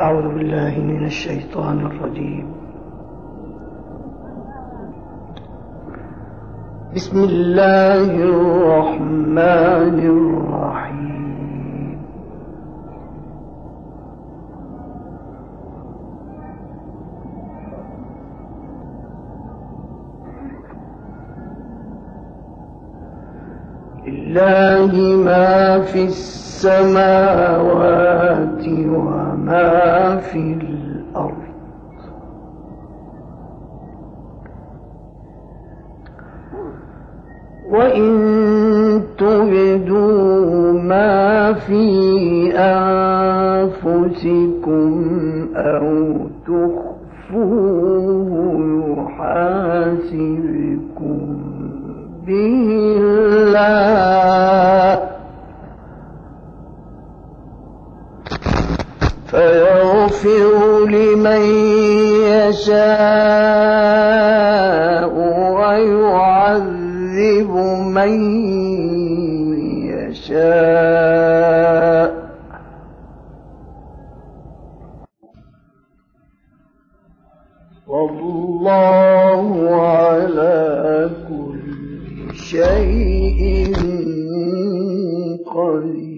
أعوذ بالله من الشيطان الرجيم. بسم الله الرحمن الرحيم. لله ما في السماوات وما في الأرض، وإن تبدوا ما في أنفسكم أو تخفوه يحاسبكم به الله، فيغفر لمن يشاء ويعذب من يشاء، والله على كل شيء قدير.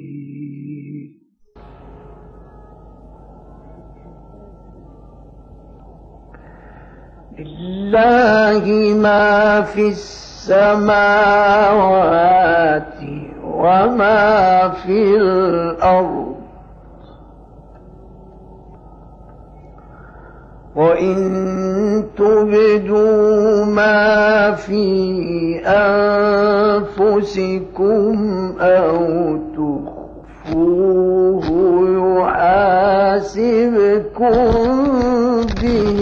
لله ما في السماوات وما في الأرض، وإن تبدوا ما في أنفسكم أو تخفوه يحاسبكم به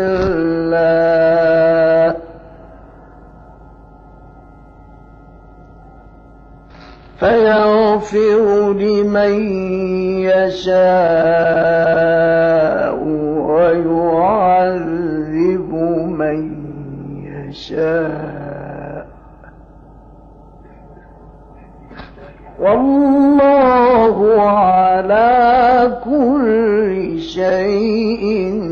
الله، فيغفر لمن يشاء ويعذب من يشاء، والله على كل شيء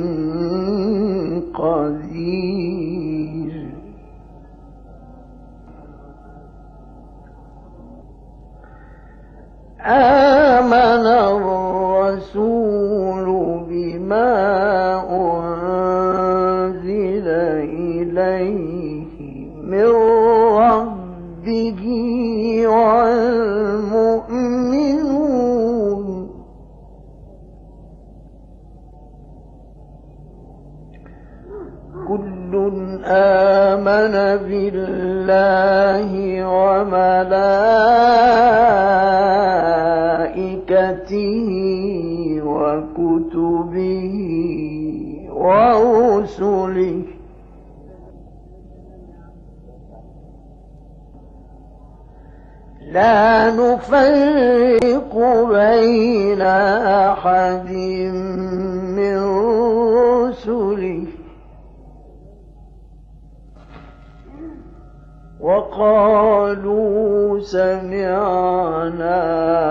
قدير. آمن الرسول بما أنزل إليه من ربه والمؤمنون، كل آمن بالله وملائكته وكتبه ورسله لا نفرق بين أحد من رسله، وقالوا سمعنا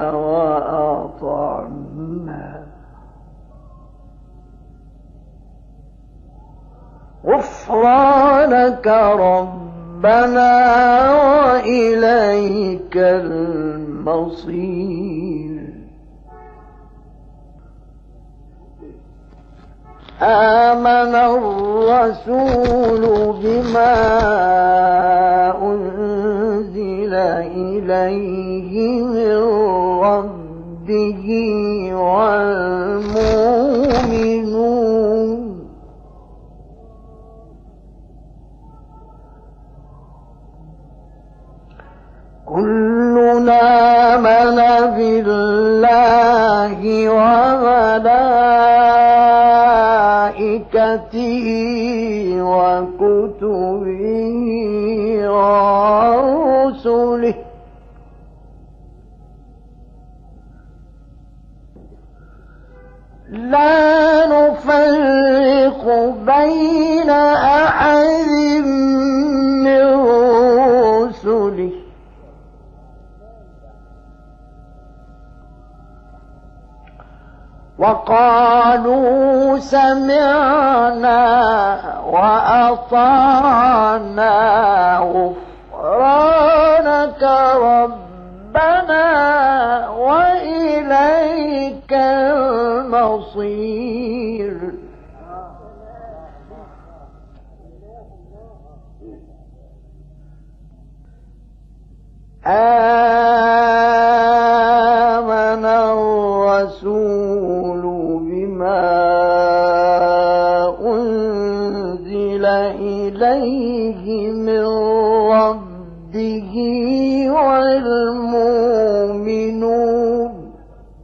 وأطعنا غفرانك ربنا وإليك المصير. آمن الرسول بما أنزل إليه من ربه والمؤمنون، كلنا آمن بالله وملائكته وكتبه ورسله لا نفرق بين أحد من رسله، وقالوا وقالوا سمعنا وأطعنا غفرانك ربنا وإليك المصير. آمن الرسول بما أنزل إليه من ربه والمؤمنون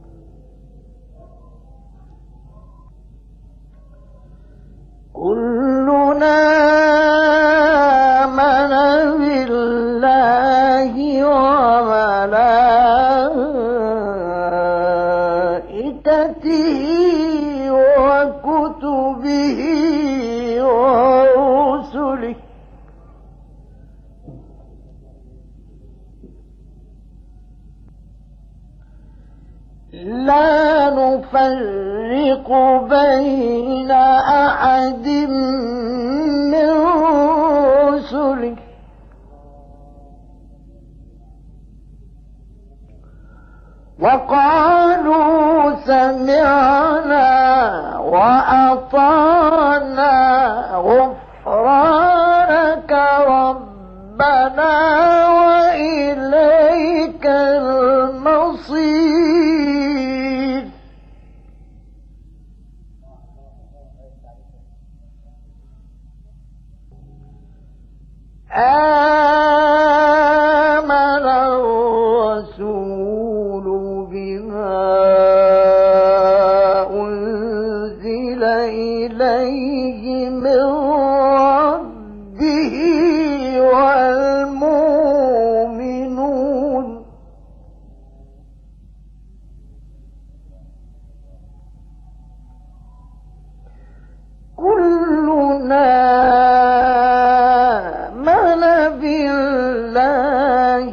كلنا آمن بالله وملائكته وكتبه ورسله لا نفرق بين أحد من رسله وقالوا سمعنا وأطعنا غفرانك ربنا وإليك المصير. آمن الرسول بما أنزل إليه من ربه والمؤمنون كلنا آمن بالله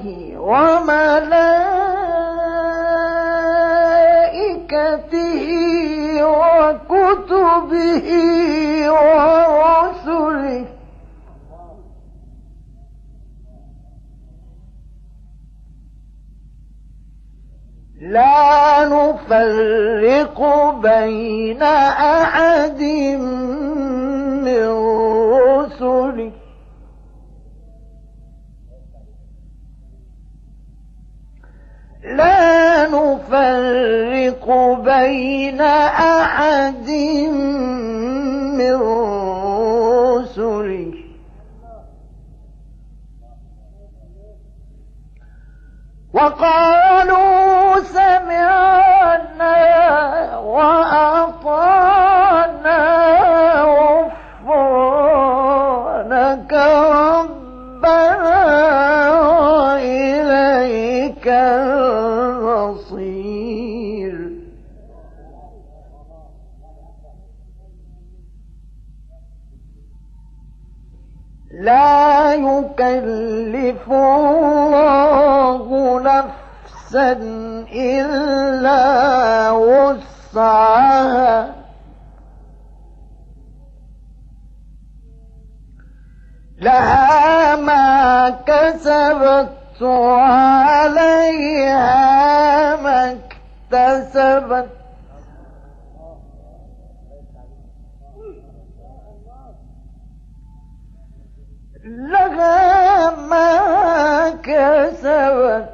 وملائكته وكتبه ورسله لا نفرق بين أحد من رسله لا نفرق بين أحد من رسله وقالوا سمعنا وأطعنا غفرانك ربنا وإليك المصير. لا يكلف الله نفسا إلا وسعها لها ما كسبت وعليها ما اكتسبت لها ما كسبت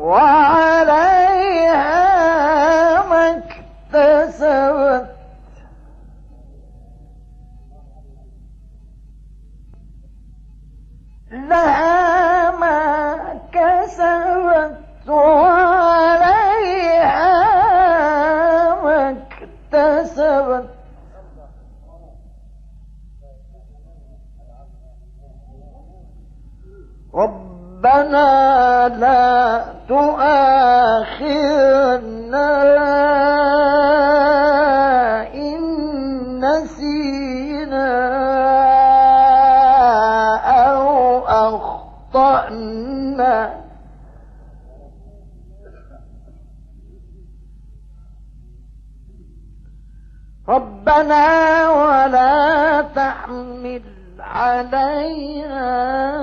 وعليها ما اكتسبت لها ما كسبت وعليها ما اكتسبت ربنا لا تؤاخذنا إن نسينا أو أخطأنا رب ربنا ولا تحمل علينا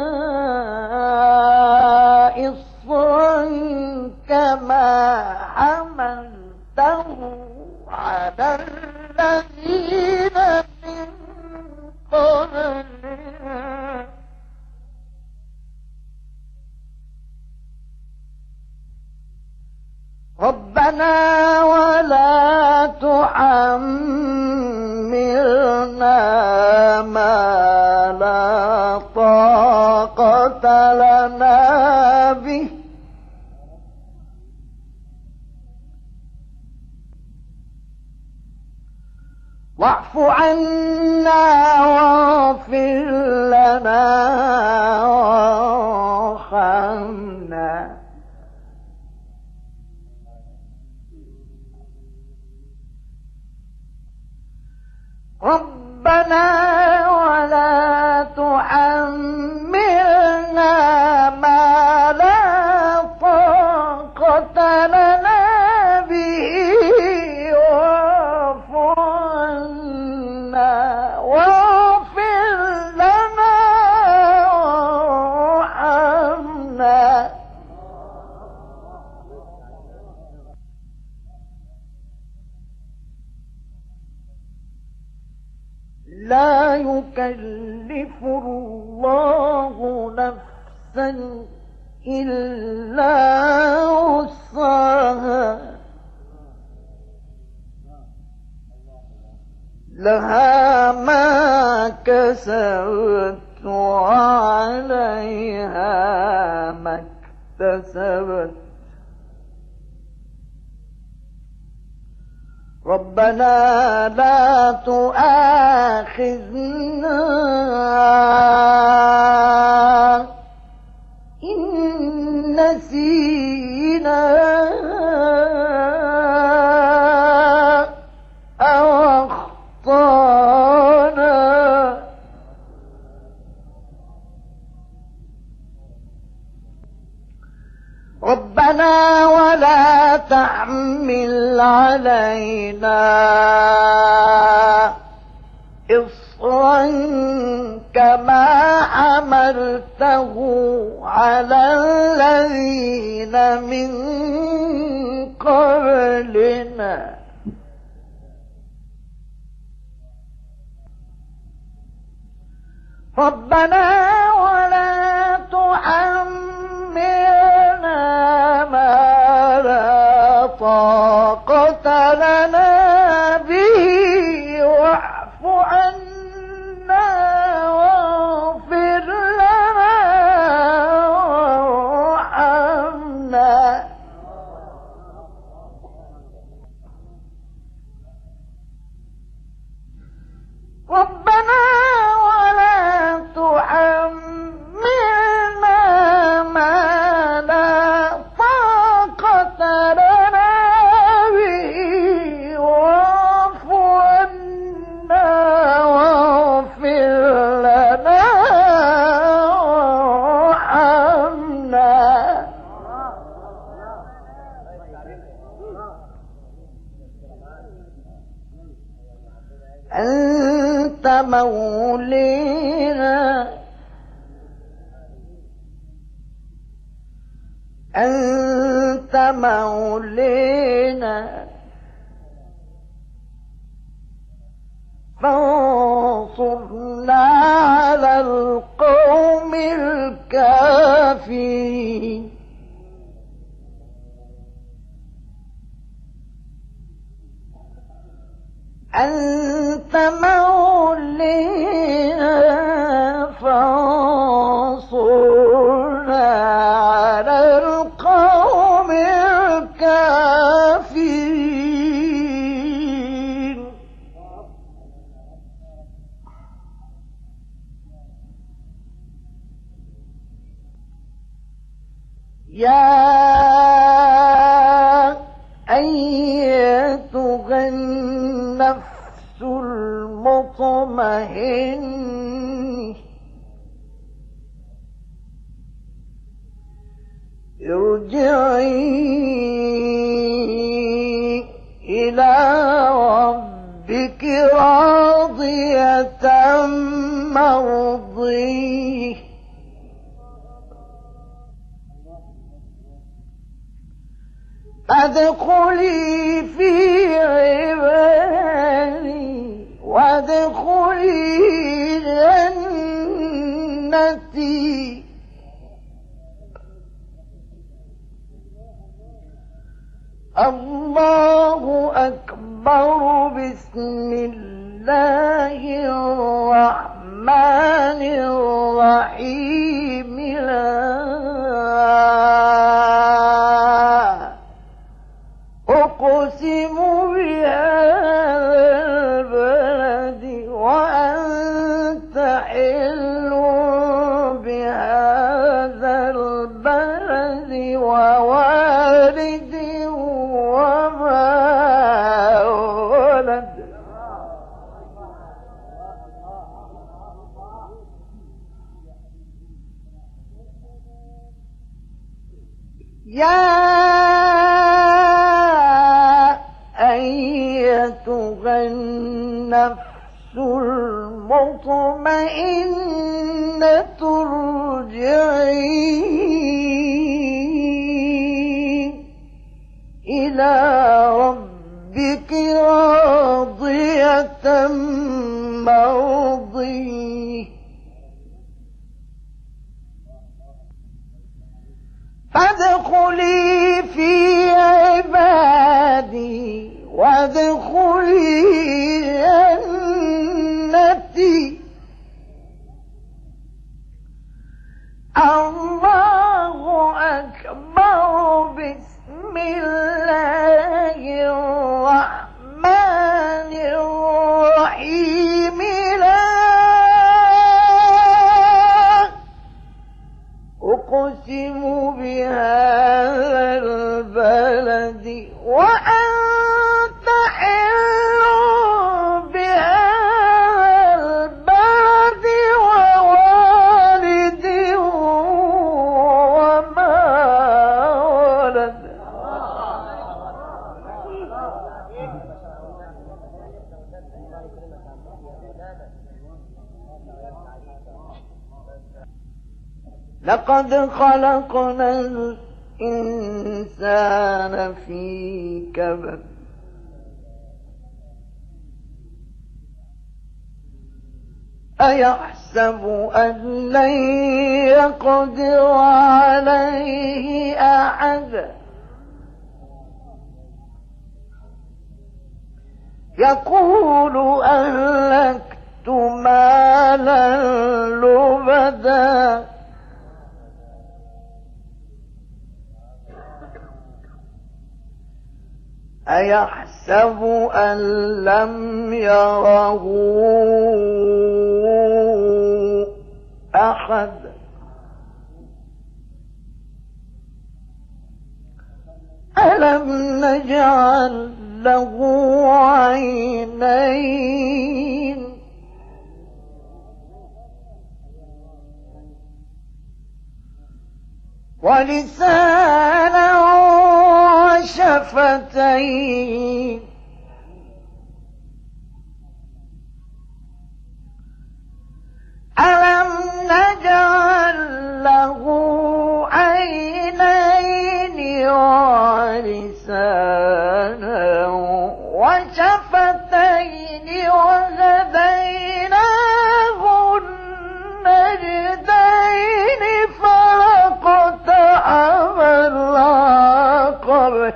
إصرا كما حملته على الذين من قبلنا ربنا ولا تحملنا ما لا طاقة لنا به واعف عنا واغفر لنا وارحمنا ربنا ولا تحملنا ما لا طاقة لنا به واعف عنا واغفر لنا وارحمنا لا يكلف الله نفسا إلا وسعها لها ما كسبت وعليها ما اكتسبت ربنا لا تؤاخذنا إن نسينا أو أخطأنا ربنا ولا تحمل علينا إصرا كما حملته على الذين من قبلنا ربنا ولا تحملنا ما لا طاقة لنا به واعف عنا واغفر لنا وارحمنا ربنا ولا تحملنا ما لا طاقة لنا به واعف عنا واغفر لنا وارحمنا أنت مولينا أنت مولينا فانصرنا على القوم الكافرين أنت مولينا فانصرنا على القوم الكافرين يا أيتها النفس المطمئنة ارجعي إلى ربك ربك راضية مرضية فادخلي في عبادي وادخلي جنتي. الله أكبر. بسم الله الرحمن الرحيم. لا أقسم بهذا البلد وأنت حل بهذا البلد ووالد وما ولد. يا أيتها النفس المطمئنة ارجعي إلى ربك راضية مرضية فادخلي في عبادي وادخلي جنتي. الله أكبر. بسم الله الرحمن الرحيم. لا أقسم بهذا البلد وأنت حل بهذا البلد ووالد وما ولد. لقد خلقنا الإنسان في كبد أيحسب أن لن يقدر عليه أحد يقول أهلكت مالا لبدا أيحسب أن لم يره أحد ألم نجعل له عينين ولسانا وشفتين ألم نجعل له عينين ولسانا وشفتين وهديناه النجدين فلاقتحم العقبة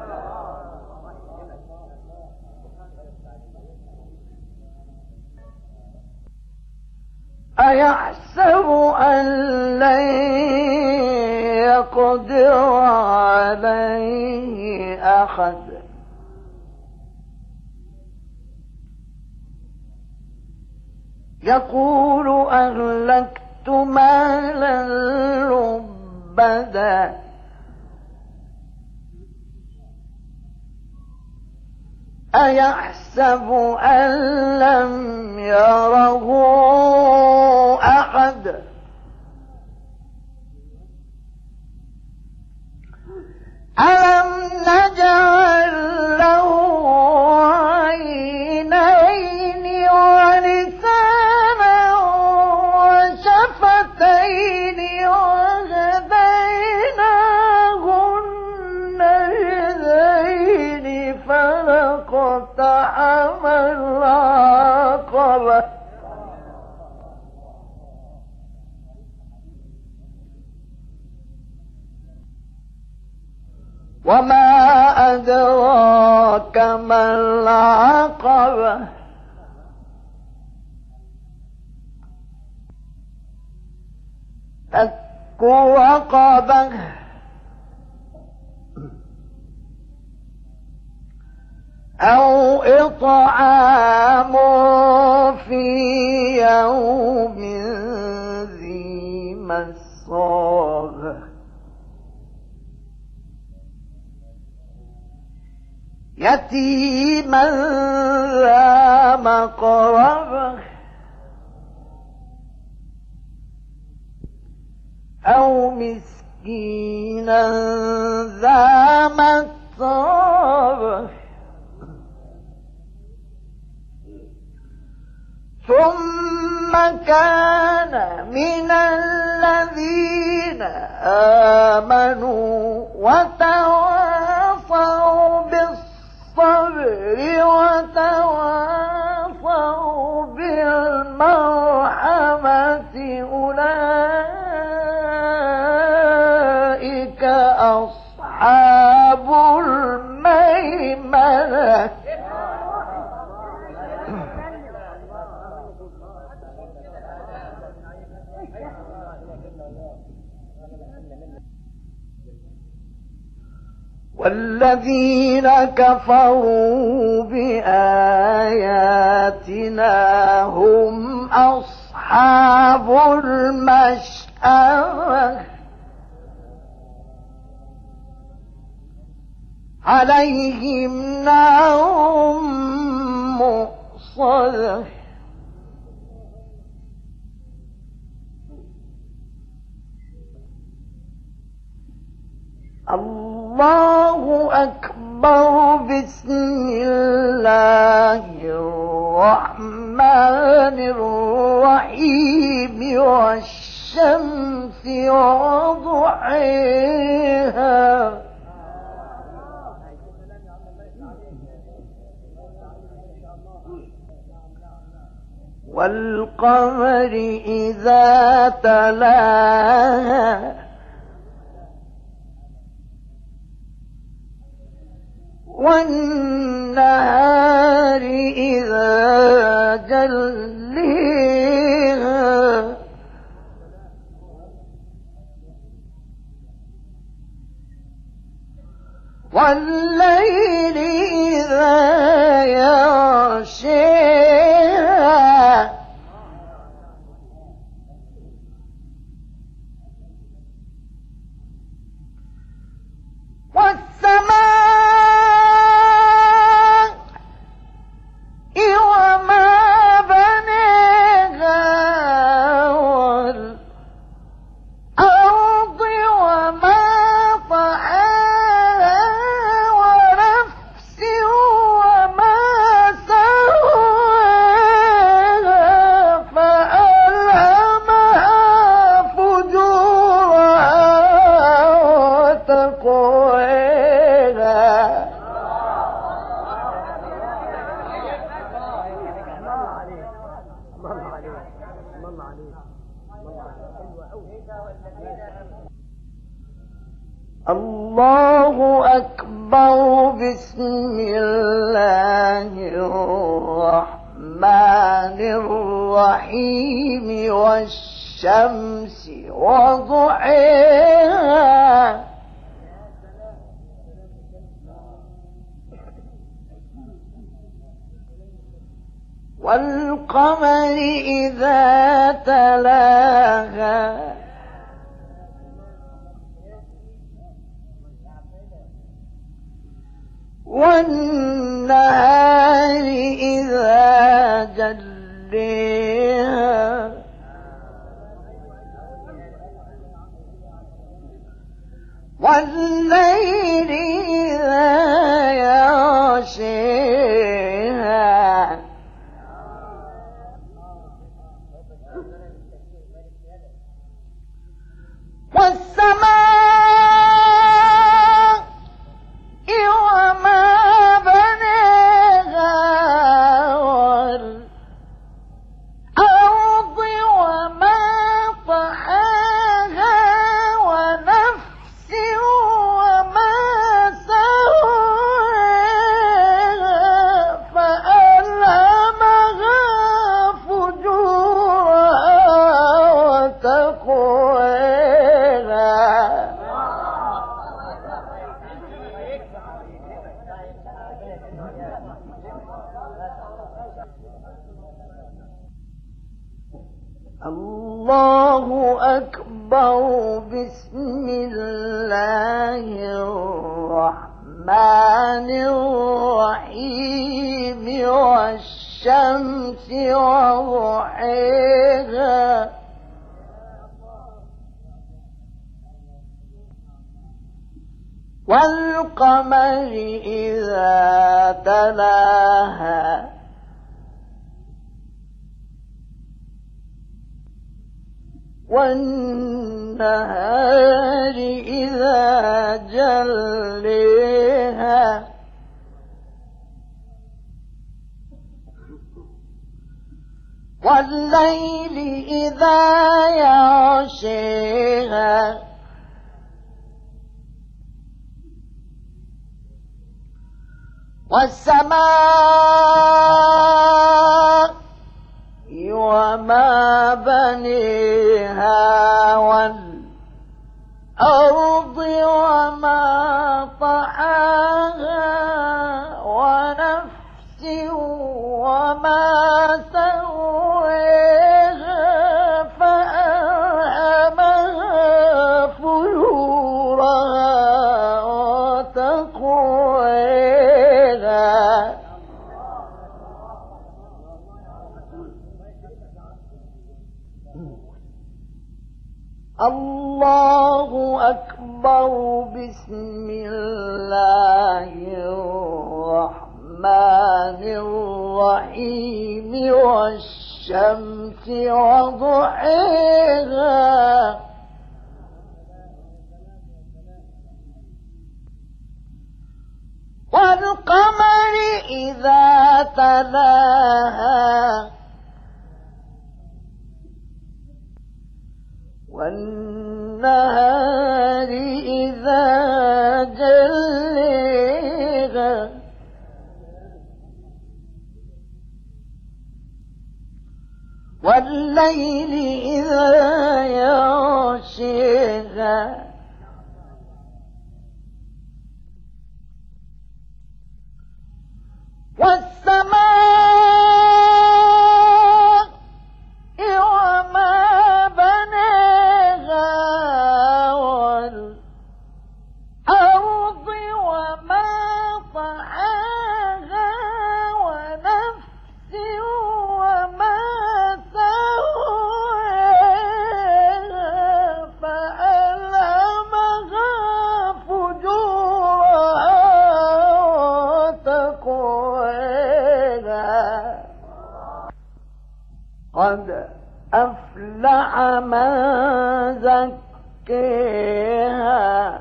أيحسب أن لن يقدر عليه أحد يقول أهلكت مالا لبدا أيحسب أن لم يره أحد ألم نجعل له عينين العقبة وما أدراك ما العقبة فك رقبة أو إطعام في يوم ذي مسغبة يتيما ذا مقربة أو مسكينا ذا متربة ثم كان من الذين آمنوا وتواصوا بالصبر وتواصوا بالمرحمة أولئك أصحاب الميمنة والذين كفروا بآياتنا هم أصحاب المشأمة عليهم نار مؤصدة الله أكبر بسم الله الرحمن الرحيم والشمس وضحيها والقمر إذا تلاها والنهار إذا جليها والليل إذا يغشيها الله أكبر بسم الله الرحمن الرحيم والشمس وضحيها والقمر إذا تلاها والنهار إذا جليها والليل إذا يغشيها والسماء وما بناها الله أكبر. بسم الله الرحمن الرحيم. والشمس وضحيها والقمر إذا تلاها والنهار إذا جليها والليل إذا يغشيها والسماء وما بنيها والأرض وما طحاها ونفس وما سويها فألهمها فجورها وتقواها. الله أكبر. بسم الله الرحمن الرحيم. والشمس وضحيها والقمر إذا تلاها والنهار إذا جليها والليل إذا يغشيها والسماء وما بنيها والأرض وما طحاها ونفس وما سويها فألهمها فجورها وتقواها. قد أفلح من زكاها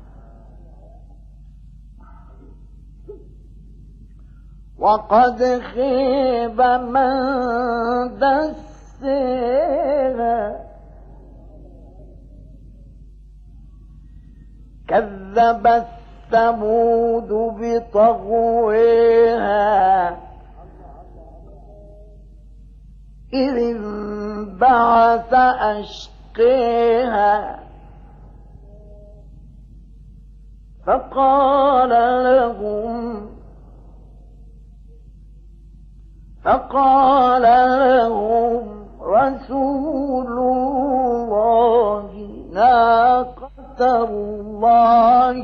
وقد خيب من دساها. كذبت ثمود بطغواها إذ انبعث أشقاها فقال لهم رسول الله ناقة الله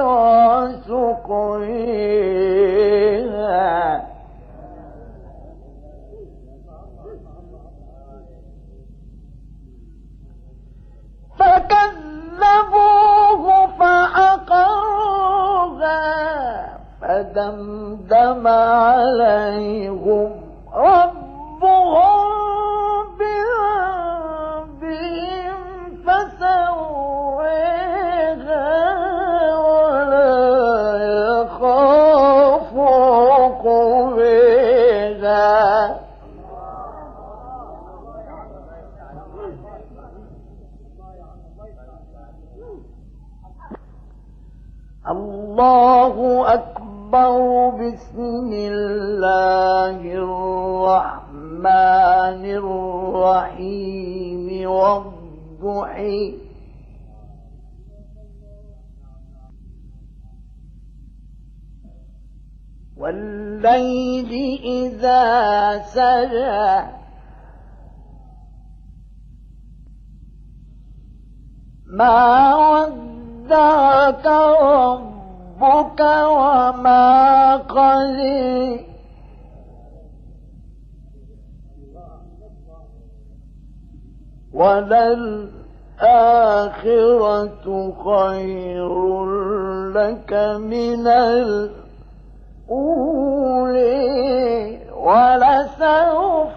وسقياها. فكذبوه فعقروها فدمدم عليهم ربهم بذنبهم فسواها ولا يخاف عقباها. الله أكبر. بسم الله الرحمن الرحيم. والضحى والليل إذا سجى ما ودعك ربك وما قلي وللآخرة خير لك من الأولى ولسوف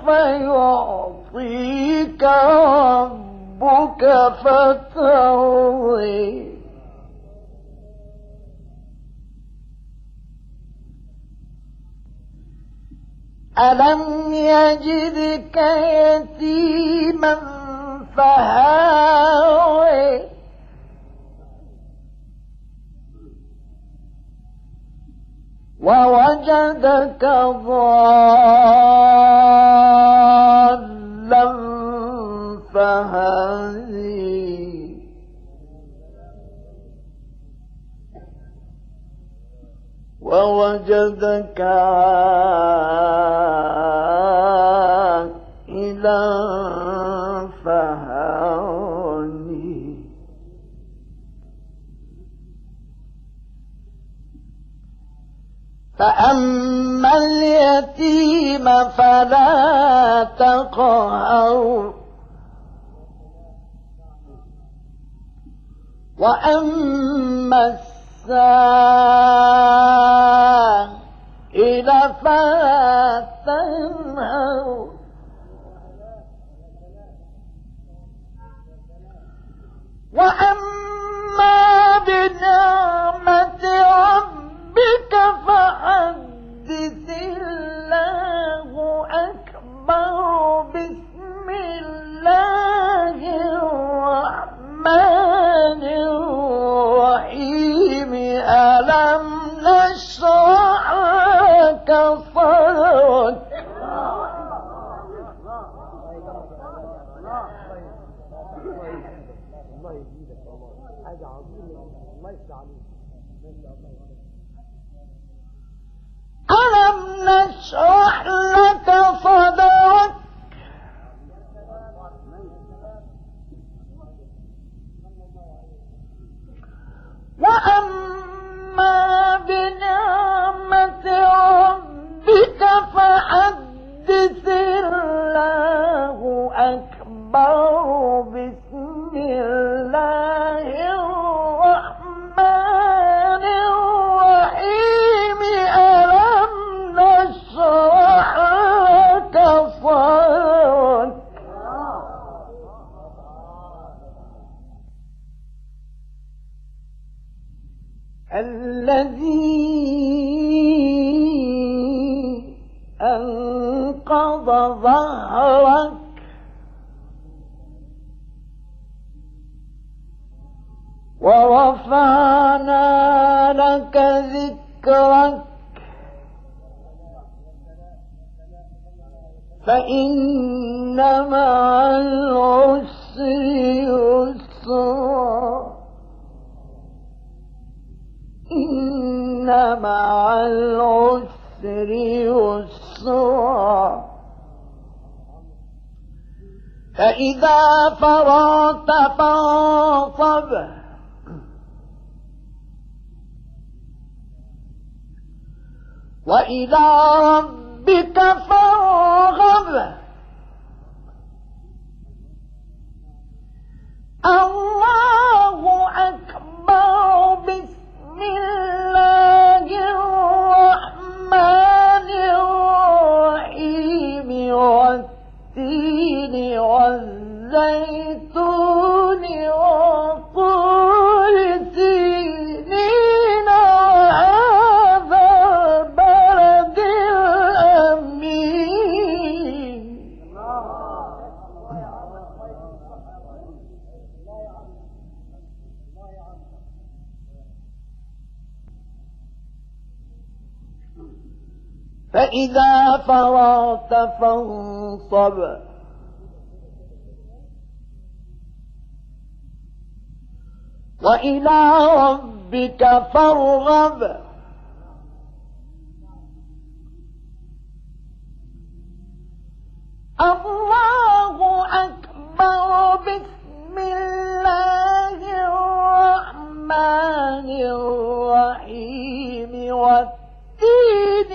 يعطيك ربك فترضي ألم يجدك يتيما فهاوي ووجدك ضالا فهدي ووجدك عائلا فهدي فأما اليتيم فلا تقهر وأما السائل فلا تنهر وأما بنعمة ربك فحدث الله أكبر بسم الله الرحمن الرحيم ألم نشرح لك صدرك ألم نشرح لك صدرك وأما بنعمة ربك فحدث الله أكبر بسم الله الرحمن الرحيم ألم نشرح لك صدرك الذي أنقض ظهرك ورفعنا لك ذكرك فإن مع العسر يسرا إن مع العسر يسرا فإذا فرغت فانصب وإلى ربك فارغب الله أكبر بسم الله الرحمن الرحيم والتين والزيتون وطور سينين وهذا البلد الأمين فإذا فرغت فانصب وإلى ربك فارغب الله أكبر. بسم الله الرحمن الرحيم. والتين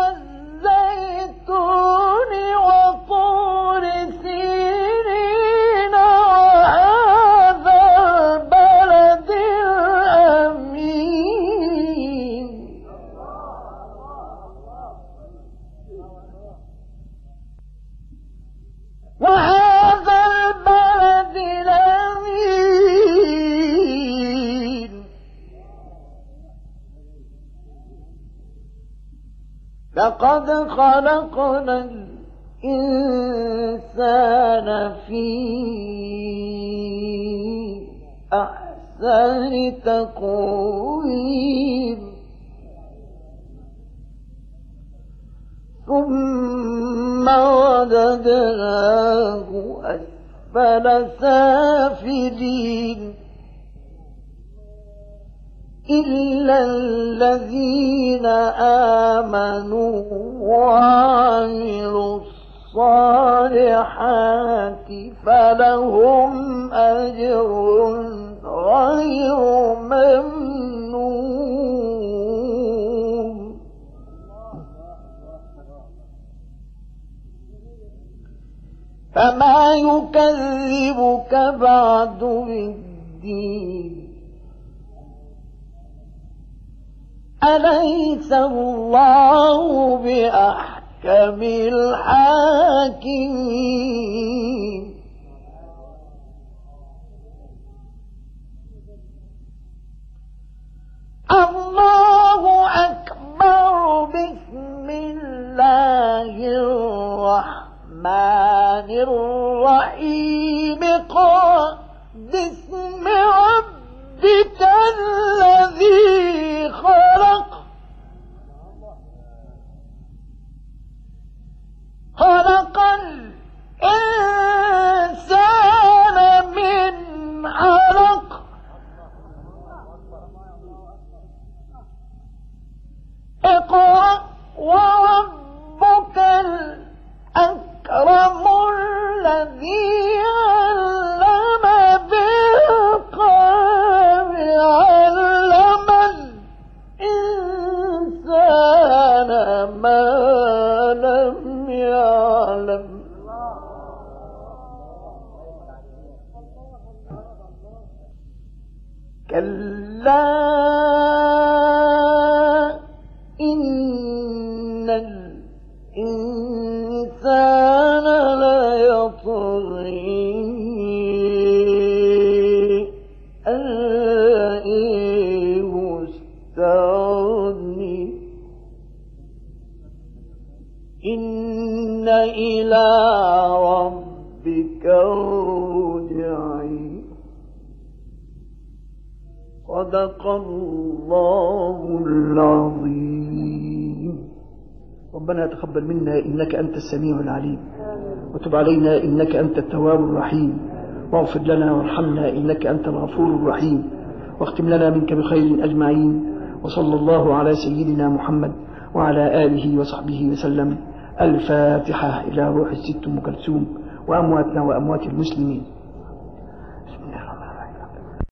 والزيتون وطور سينين وهذا البلد الأمين. وهذا البلد الأمين. لقد خلقنا الإنسان في أحسن تقويم. ثم رددناه أسفل سافلين إلا الذين آمنوا وعملوا الصالحات فلهم أجر غير ممنون. فما يكذبك بعد بالدين. أليس الله بأحكم الحاكمين. الله أكبر. بسم الله الرحمن الرحيم. باسم ربك الذي خلق. خلق الإنسان من علق. اقرأ وربك الأكرم الذي علم بالقلم علم الإنسان ما لم يعلم. كلا إن الإنسان ليطغي أن رآه استغنى. إن إلى ربك الرجعى. صدق الله العظيم. ربنا تقبل منا إنك أنت السميع العليم، وتب علينا إنك أنت التواب الرحيم، واغفر لنا وارحمنا إنك أنت الغفور الرحيم، واختم لنا منك بخير أجمعين. وصلى الله على سيدنا محمد وعلى آله وصحبه وسلم. الفاتحة إلى روح الست أم كلثوم وأمواتنا وأموات المسلمين.